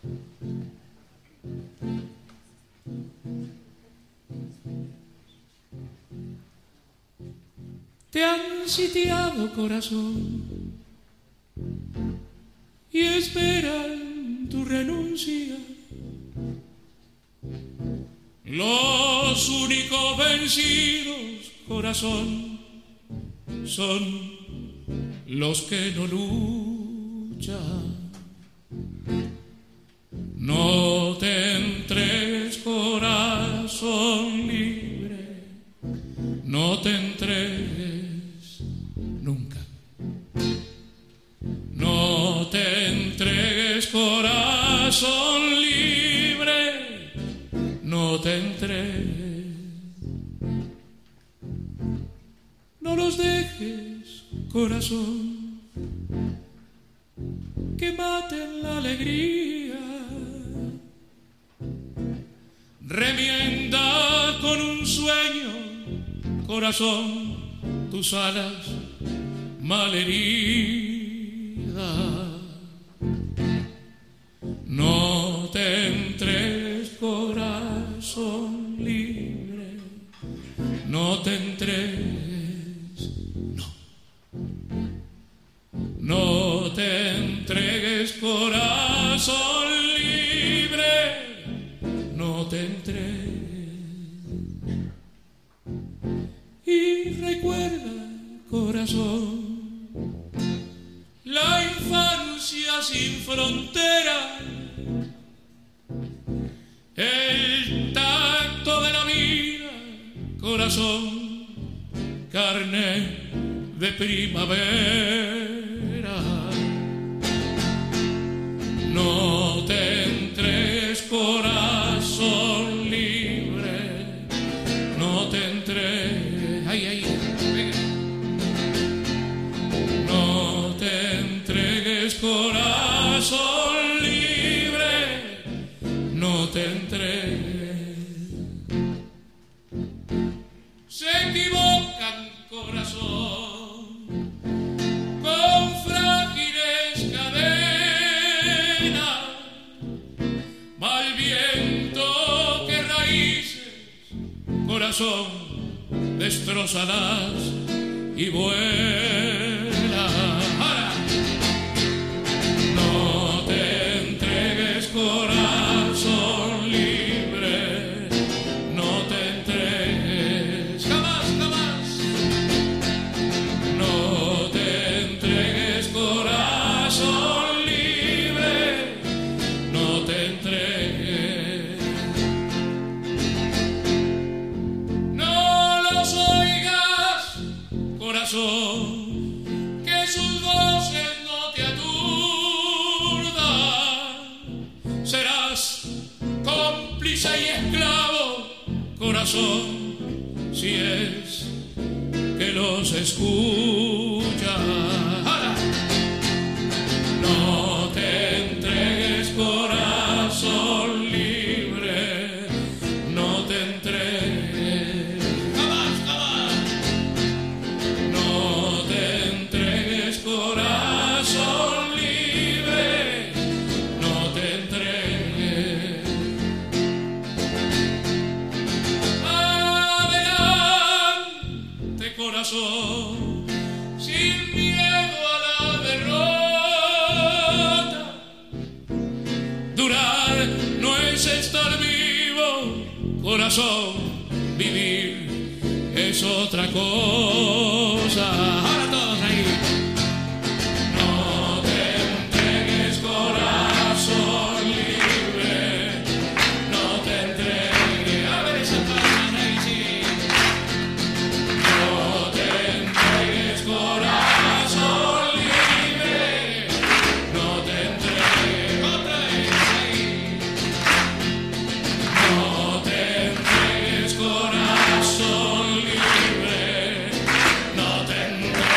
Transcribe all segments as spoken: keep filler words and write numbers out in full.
Te han sitiado, corazón, y esperan tu renuncia. Los únicos vencidos, corazón, son los que no luchan. No te entregues, corazón libre, no te entregues nunca. No te entregues, corazón libre, no te entregues. No los dejes, corazón, que maten la alegría. Remienda con un sueño, corazón, tus alas malheridas. No te entregues, corazón libre, no te entregues, no. No te entregues, corazón libre, no te entregues. Y recuerda, corazón, la infancia sin frontera, el tacto de la vida, corazón, carne de primavera. No te entregues, corazón libre, no te entregues, ay, ay, venga. No te entregues, corazón libre, no te entregues. Se equivocan, corazón, con frágiles cadenas, mal viento que raíces, corazón, destrózalas y vuela. Ahora. No te entregues, corazón libre, no te entregues, jamás, jamás. No te entregues, corazón libre, no te entregues. No los oigas, corazón, que sus voces no te aturdan. Serás cómplice y esclavo, corazón, si es que los escuchas. ¡Hala! No te entregues, corazón libre, no te entregues, jamás, jamás. No te entregues, corazón libre, no te entregues. Adelante, corazón, sin miedo a la derrota. Durar no es estar vivo, corazón, vivir es otra cosa. Ahora todos ahí. No te entregues, corazón libre, no te entregues. A ver esa palabra ahí, sí. No te entregues, corazón libre, no te entregues. Otra vez ahí. No te entregues, corazón libre, no te entregues.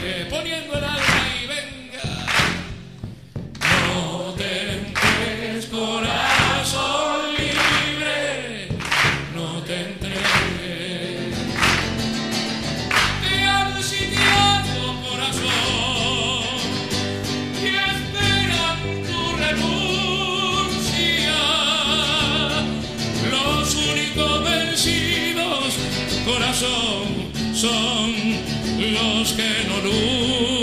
entregues, poniendo el alma y venga. No te entregues, corazón libre, no te entregues. Te han sitiado, corazón, y esperan tu renuncia. Los únicos vencidos, corazón, son los que no luchan.